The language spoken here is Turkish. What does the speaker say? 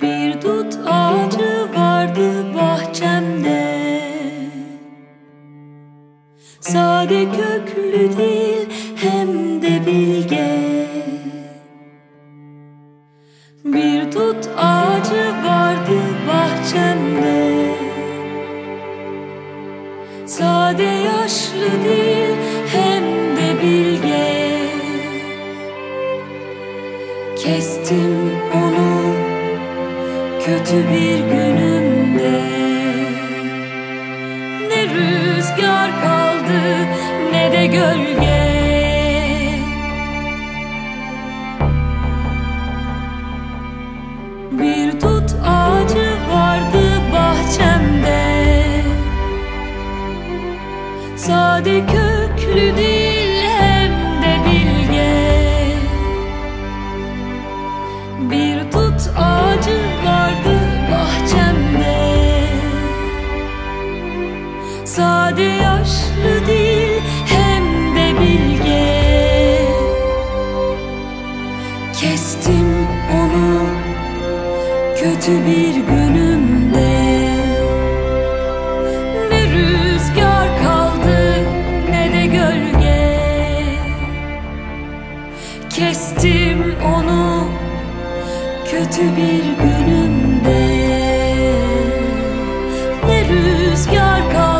Bir dut ağacı vardı bahçemde. Sade köklü değil hem de bilge. Bir dut ağacı vardı bahçemde. Sade yaşlı değil hem de bilge. Kestim onu kötü bir günümde. Ne rüzgar kaldı ne de gölge. Bir dut ağacı vardı bahçemde. Sade köklü değil hem de bilge. Bir dut ağacı vardı bahçemde. Sade yaşlı değil hem de bilge. Kestim onu kötü bir günümde. Ne rüzgar kaldı ne de gölge. Kestim onu kötü bir günümde. Ne rüzgar kaldı